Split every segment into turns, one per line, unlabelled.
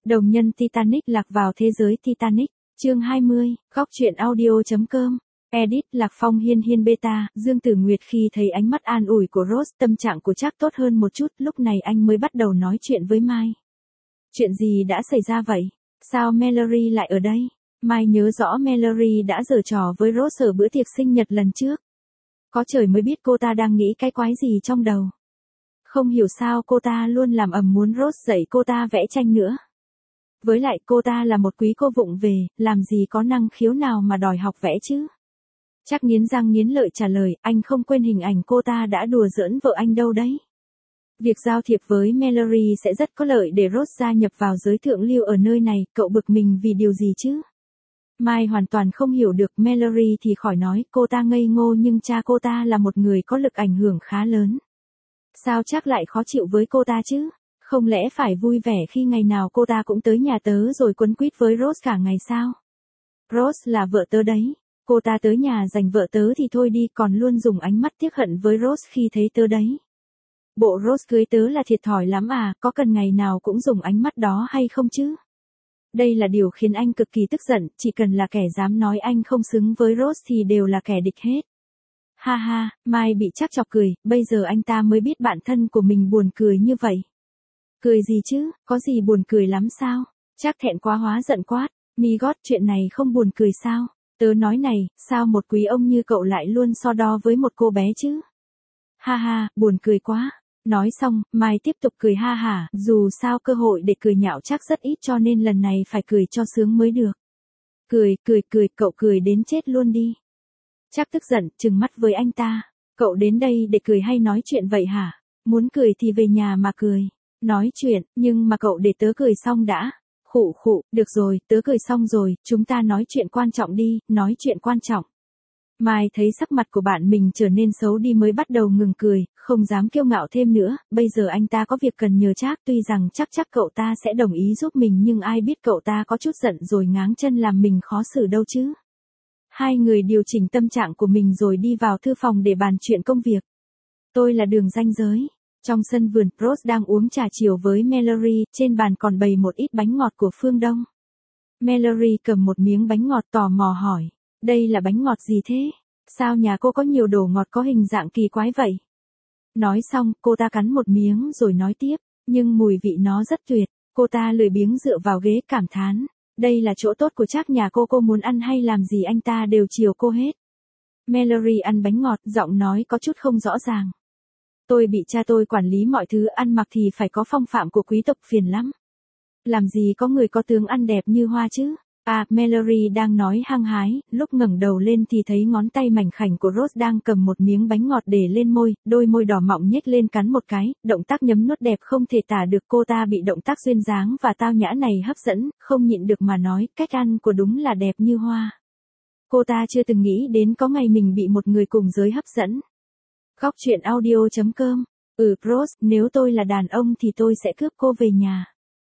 Đồng nhân Titanic lạc vào thế giới Titanic. Chương 20, góc truyện audio.com. Edit Lạc Phong hiên beta, Dương Tử Nguyệt khi thấy ánh mắt an ủi của Rose, tâm trạng của Trác tốt hơn một chút, lúc này anh mới bắt đầu nói chuyện với Mai. Chuyện gì đã xảy ra vậy? Sao Mallory lại ở đây? Mai nhớ rõ Mallory đã giở trò với Rose ở bữa tiệc sinh nhật lần trước. Có trời mới biết cô ta đang nghĩ cái quái gì trong đầu. Không hiểu sao cô ta luôn làm ầm muốn Rose dạy cô ta vẽ tranh nữa. Với lại cô ta là một quý cô vụng về, làm gì có năng khiếu nào mà đòi học vẽ chứ. Trác nghiến răng nghiến lợi trả lời, anh không quên hình ảnh cô ta đã đùa giỡn vợ anh đâu đấy. Việc giao thiệp với Mallory sẽ rất có lợi để Rose gia nhập vào giới thượng lưu ở nơi này, cậu bực mình vì điều gì chứ? Mai hoàn toàn không hiểu được, Mallory thì khỏi nói, cô ta ngây ngô nhưng cha cô ta là một người có lực ảnh hưởng khá lớn. Sao Trác lại khó chịu với cô ta chứ? Không lẽ phải vui vẻ khi ngày nào cô ta cũng tới nhà tớ rồi quấn quýt với Rose cả ngày sao? Rose là vợ tớ đấy. Cô ta tới nhà giành vợ tớ thì thôi đi, còn luôn dùng ánh mắt tiếc hận với Rose khi thấy tớ đấy. Bộ Rose cưới tớ là thiệt thòi lắm à, có cần ngày nào cũng dùng ánh mắt đó hay không chứ? Đây là điều khiến anh cực kỳ tức giận, chỉ cần là kẻ dám nói anh không xứng với Rose thì đều là kẻ địch hết. Ha ha, Mai bị Trác chọc cười, bây giờ anh ta mới biết bản thân của mình buồn cười như vậy. Cười gì chứ, có gì buồn cười lắm sao? Trác thẹn quá hóa giận quát, mi gót, chuyện này không buồn cười sao? Tớ nói này, sao một quý ông như cậu lại luôn so đo với một cô bé chứ? Ha ha, buồn cười quá. Nói xong, Mai tiếp tục cười ha hả, dù sao cơ hội để cười nhạo Trác rất ít cho nên lần này phải cười cho sướng mới được. Cười, cậu cười đến chết luôn đi. Trác tức giận, trừng mắt với anh ta. Cậu đến đây để cười hay nói chuyện vậy hả? Muốn cười thì về nhà mà cười. Nói chuyện, nhưng mà cậu để tớ cười xong đã. Khụ, được rồi, tớ cười xong rồi, chúng ta nói chuyện quan trọng đi, nói chuyện quan trọng. Mai thấy sắc mặt của bạn mình trở nên xấu đi mới bắt đầu ngừng cười, không dám kiêu ngạo thêm nữa, bây giờ anh ta có việc cần nhờ Trác, tuy rằng chắc cậu ta sẽ đồng ý giúp mình nhưng ai biết cậu ta có chút giận rồi ngáng chân làm mình khó xử đâu chứ. Hai người điều chỉnh tâm trạng của mình rồi đi vào thư phòng để bàn chuyện công việc. Tôi là Đường Ranh Giới. Trong sân vườn, Rose đang uống trà chiều với Mallory, trên bàn còn bày một ít bánh ngọt của phương Đông. Mallory cầm một miếng bánh ngọt tò mò hỏi, đây là bánh ngọt gì thế? Sao nhà cô có nhiều đồ ngọt có hình dạng kỳ quái vậy? Nói xong, cô ta cắn một miếng rồi nói tiếp, nhưng mùi vị nó rất tuyệt. Cô ta lười biếng dựa vào ghế cảm thán, đây là chỗ tốt của Trác nhà cô muốn ăn hay làm gì anh ta đều chiều cô hết. Mallory ăn bánh ngọt, giọng nói có chút không rõ ràng. Tôi bị cha tôi quản lý mọi thứ, ăn mặc thì phải có phong phạm của quý tộc, phiền lắm. Làm gì có người có tướng ăn đẹp như hoa chứ? À, Mallory đang nói hăng hái, lúc ngẩng đầu lên thì thấy ngón tay mảnh khảnh của Rose đang cầm một miếng bánh ngọt để lên môi, đôi môi đỏ mọng nhếch lên cắn một cái, động tác nhấm nuốt đẹp không thể tả được, cô ta bị động tác duyên dáng và tao nhã này hấp dẫn, không nhịn được mà nói, cách ăn của đúng là đẹp như hoa. Cô ta chưa từng nghĩ đến có ngày mình bị một người cùng giới hấp dẫn. Góc truyện audio.com. Rose, nếu tôi là đàn ông thì tôi sẽ cướp cô về nhà.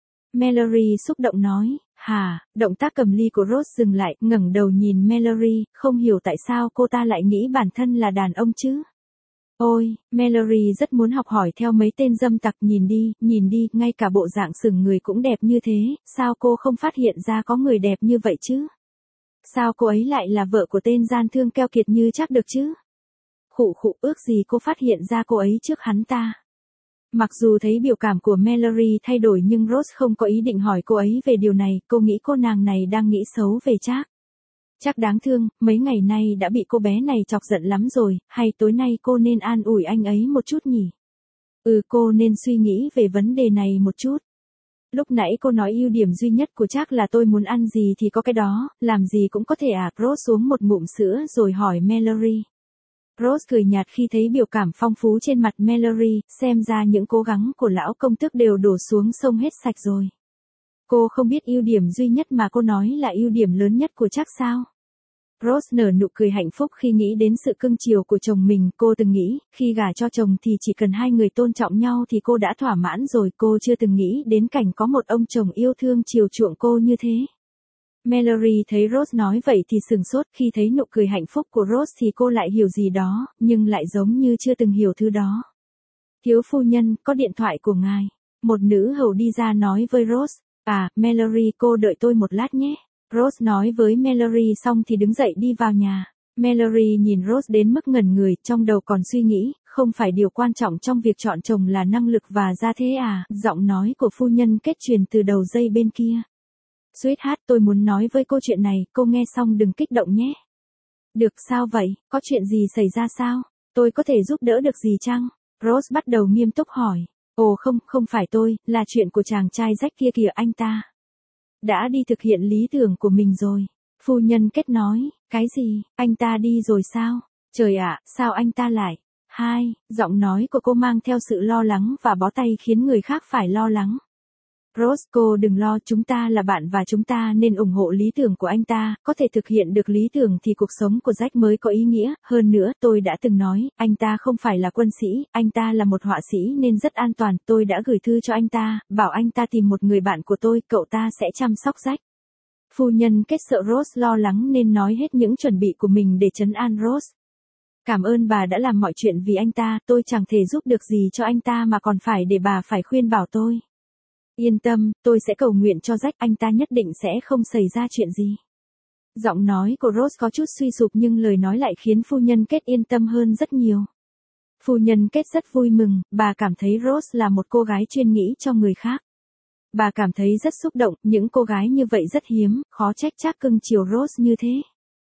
Mallory xúc động nói, hả, động tác cầm ly của Rose dừng lại, ngẩng đầu nhìn Mallory, không hiểu tại sao cô ta lại nghĩ bản thân là đàn ông chứ. Ôi, Mallory rất muốn học hỏi theo mấy tên dâm tặc, nhìn đi, ngay cả bộ dạng sừng người cũng đẹp như thế, sao cô không phát hiện ra có người đẹp như vậy chứ? Sao cô ấy lại là vợ của tên gian thương keo kiệt như Trác được chứ? Khụ, ước gì cô phát hiện ra cô ấy trước hắn ta. Mặc dù thấy biểu cảm của Mallory thay đổi nhưng Rose không có ý định hỏi cô ấy về điều này, cô nghĩ cô nàng này đang nghĩ xấu về Trác. Trác đáng thương, mấy ngày nay đã bị cô bé này chọc giận lắm rồi, hay tối nay cô nên an ủi anh ấy một chút nhỉ? Cô nên suy nghĩ về vấn đề này một chút. Lúc nãy cô nói ưu điểm duy nhất của Trác là tôi muốn ăn gì thì có cái đó, làm gì cũng có thể à? Rose uống một ngụm sữa rồi hỏi Mallory. Rose cười nhạt khi thấy biểu cảm phong phú trên mặt Mallory, xem ra những cố gắng của lão công tước đều đổ xuống sông hết sạch rồi. Cô không biết ưu điểm duy nhất mà cô nói là ưu điểm lớn nhất của Trác sao? Rose nở nụ cười hạnh phúc khi nghĩ đến sự cưng chiều của chồng mình, cô từng nghĩ, khi gả cho chồng thì chỉ cần hai người tôn trọng nhau thì cô đã thỏa mãn rồi, cô chưa từng nghĩ đến cảnh có một ông chồng yêu thương chiều chuộng cô như thế. Mallory thấy Rose nói vậy thì sừng sốt, khi thấy nụ cười hạnh phúc của Rose thì cô lại hiểu gì đó, nhưng lại giống như chưa từng hiểu thứ đó. Thiếu phu nhân, có điện thoại của ngài. Một nữ hầu đi ra nói với Rose. À, Mallory cô đợi tôi một lát nhé. Rose nói với Mallory xong thì đứng dậy đi vào nhà. Mallory nhìn Rose đến mức ngẩn người, trong đầu còn suy nghĩ, không phải điều quan trọng trong việc chọn chồng là năng lực và gia thế à, giọng nói của phu nhân kết truyền từ đầu dây bên kia. Sweetheart, tôi muốn nói với cô chuyện này, cô nghe xong đừng kích động nhé. Được, sao vậy, có chuyện gì xảy ra sao? Tôi có thể giúp đỡ được gì chăng? Rose bắt đầu nghiêm túc hỏi. Ồ không, không phải tôi, là chuyện của chàng trai rách kia kìa, anh ta đã đi thực hiện lý tưởng của mình rồi. Phu nhân kết nói, cái gì, anh ta đi rồi sao? Trời ạ, sao anh ta lại? Giọng nói của cô mang theo sự lo lắng và bó tay khiến người khác phải lo lắng. Rose, cô đừng lo, chúng ta là bạn và chúng ta nên ủng hộ lý tưởng của anh ta, có thể thực hiện được lý tưởng thì cuộc sống của Jack mới có ý nghĩa, hơn nữa, tôi đã từng nói, anh ta không phải là quân sĩ, anh ta là một họa sĩ nên rất an toàn, tôi đã gửi thư cho anh ta, bảo anh ta tìm một người bạn của tôi, cậu ta sẽ chăm sóc Jack. Phu nhân kết sợ Rose lo lắng nên nói hết những chuẩn bị của mình để trấn an Rose. Cảm ơn bà đã làm mọi chuyện vì anh ta, tôi chẳng thể giúp được gì cho anh ta mà còn phải để bà phải khuyên bảo tôi. Yên tâm, tôi sẽ cầu nguyện cho Jack, anh ta nhất định sẽ không xảy ra chuyện gì. Giọng nói của Rose có chút suy sụp nhưng lời nói lại khiến phu nhân kết yên tâm hơn rất nhiều. Phu nhân kết rất vui mừng, bà cảm thấy Rose là một cô gái chuyên nghĩ cho người khác. Bà cảm thấy rất xúc động, những cô gái như vậy rất hiếm, khó trách Jack cưng chiều Rose như thế.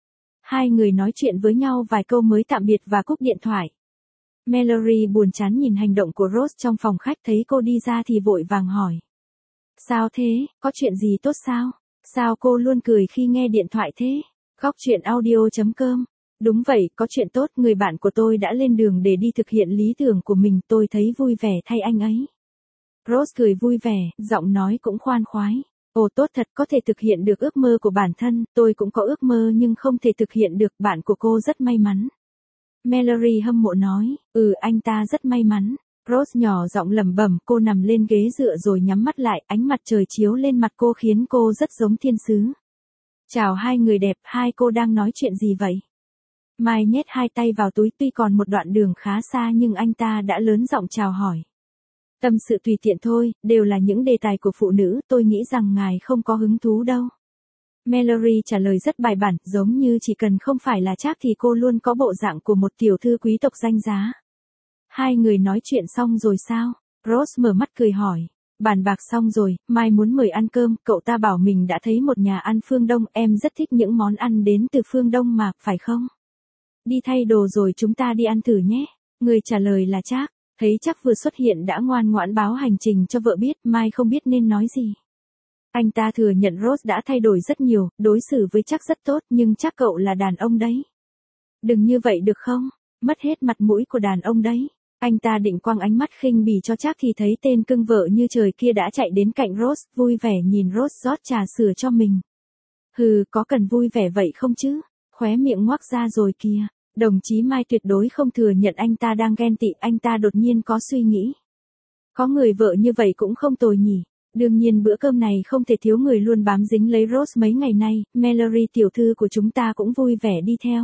Hai người nói chuyện với nhau vài câu mới tạm biệt và cúp điện thoại. Mallory buồn chán nhìn hành động của Rose trong phòng khách, thấy cô đi ra thì vội vàng hỏi. Sao thế, có chuyện gì tốt sao? Sao cô luôn cười khi nghe điện thoại thế? Góc chuyện audio.com. Đúng vậy, có chuyện tốt, người bạn của tôi đã lên đường để đi thực hiện lý tưởng của mình, tôi thấy vui vẻ thay anh ấy. Rose cười vui vẻ, giọng nói cũng khoan khoái. Ồ tốt thật, có thể thực hiện được ước mơ của bản thân, tôi cũng có ước mơ nhưng không thể thực hiện được, bạn của cô rất may mắn. Mallory hâm mộ nói, anh ta rất may mắn. Rose nhỏ giọng lẩm bẩm, cô nằm lên ghế dựa rồi nhắm mắt lại, ánh mặt trời chiếu lên mặt cô khiến cô rất giống thiên sứ. Chào hai người đẹp, hai cô đang nói chuyện gì vậy? Mai nhét hai tay vào túi, tuy còn một đoạn đường khá xa nhưng anh ta đã lớn giọng chào hỏi. Tâm sự tùy tiện thôi, đều là những đề tài của phụ nữ, tôi nghĩ rằng ngài không có hứng thú đâu. Mallory trả lời rất bài bản, giống như chỉ cần không phải là Jack thì cô luôn có bộ dạng của một tiểu thư quý tộc danh giá. Hai người nói chuyện xong rồi sao? Rose mở mắt cười hỏi. Bàn bạc xong rồi, Mai muốn mời ăn cơm, cậu ta bảo mình đã thấy một nhà ăn phương Đông, em rất thích những món ăn đến từ phương Đông mà, phải không? Đi thay đồ rồi chúng ta đi ăn thử nhé. Người trả lời là Jack. Thấy Jack vừa xuất hiện đã ngoan ngoãn báo hành trình cho vợ biết, Mai không biết nên nói gì. Anh ta thừa nhận Rose đã thay đổi rất nhiều, đối xử với Jack rất tốt, nhưng chắc cậu là đàn ông đấy. Đừng như vậy được không? Mất hết mặt mũi của đàn ông đấy. Anh ta định quăng ánh mắt khinh bỉ cho Jack thì thấy tên cưng vợ như trời kia đã chạy đến cạnh Rose, vui vẻ nhìn Rose rót trà sữa cho mình. Hừ, có cần vui vẻ vậy không chứ? Khóe miệng ngoác ra rồi kìa. Đồng chí Mai tuyệt đối không thừa nhận anh ta đang ghen tị, anh ta đột nhiên có suy nghĩ. Có người vợ như vậy cũng không tồi nhỉ. Đương nhiên bữa cơm này không thể thiếu người luôn bám dính lấy Rose mấy ngày nay, Mallory tiểu thư của chúng ta cũng vui vẻ đi theo.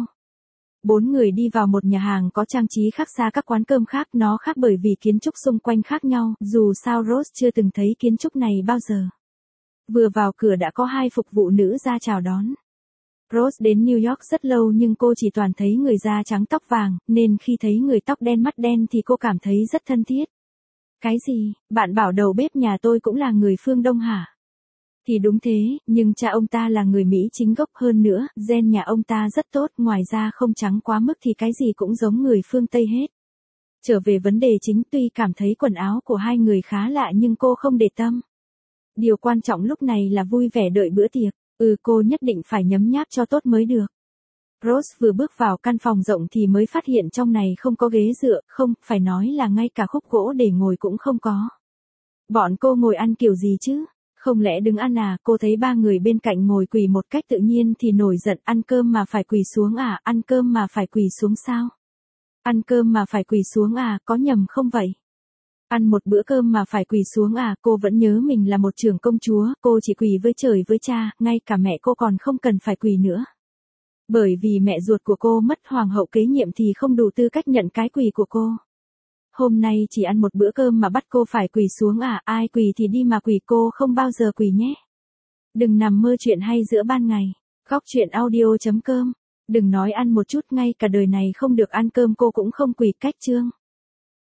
Bốn người đi vào một nhà hàng có trang trí khác xa các quán cơm khác, nó khác bởi vì kiến trúc xung quanh khác nhau, dù sao Rose chưa từng thấy kiến trúc này bao giờ. Vừa vào cửa đã có hai phục vụ nữ ra chào đón. Rose đến New York rất lâu nhưng cô chỉ toàn thấy người da trắng tóc vàng, nên khi thấy người tóc đen mắt đen thì cô cảm thấy rất thân thiết. Cái gì, bạn bảo đầu bếp nhà tôi cũng là người phương Đông hả? Thì đúng thế, nhưng cha ông ta là người Mỹ chính gốc, hơn nữa, gen nhà ông ta rất tốt, ngoài ra không trắng quá mức thì cái gì cũng giống người phương Tây hết. Trở về vấn đề chính, tuy cảm thấy quần áo của hai người khá lạ nhưng cô không để tâm. Điều quan trọng lúc này là vui vẻ đợi bữa tiệc, cô nhất định phải nhấm nháp cho tốt mới được. Rose vừa bước vào căn phòng rộng thì mới phát hiện trong này không có ghế dựa, không, phải nói là ngay cả khúc gỗ để ngồi cũng không có. Bọn cô ngồi ăn kiểu gì chứ? Không lẽ đứng ăn à? Cô thấy ba người bên cạnh ngồi quỳ một cách tự nhiên thì nổi giận, ăn cơm mà phải quỳ xuống à? Ăn cơm mà phải quỳ xuống sao? Ăn cơm mà phải quỳ xuống à? Có nhầm không vậy? Ăn một bữa cơm mà phải quỳ xuống à? Cô vẫn nhớ mình là một trưởng công chúa, cô chỉ quỳ với trời với cha, ngay cả mẹ cô còn không cần phải quỳ nữa. Bởi vì mẹ ruột của cô mất hoàng hậu kế nhiệm thì không đủ tư cách nhận cái quỳ của cô. hôm nay chỉ ăn một bữa cơm mà bắt cô phải quỳ xuống à, ai quỳ thì đi mà quỳ, cô không bao giờ quỳ nhé. Đừng nằm mơ chuyện hay giữa ban ngày. Góc chuyện audio.com. Đừng nói ăn một chút, ngay cả đời này không được ăn cơm cô cũng không quỳ. Cách chương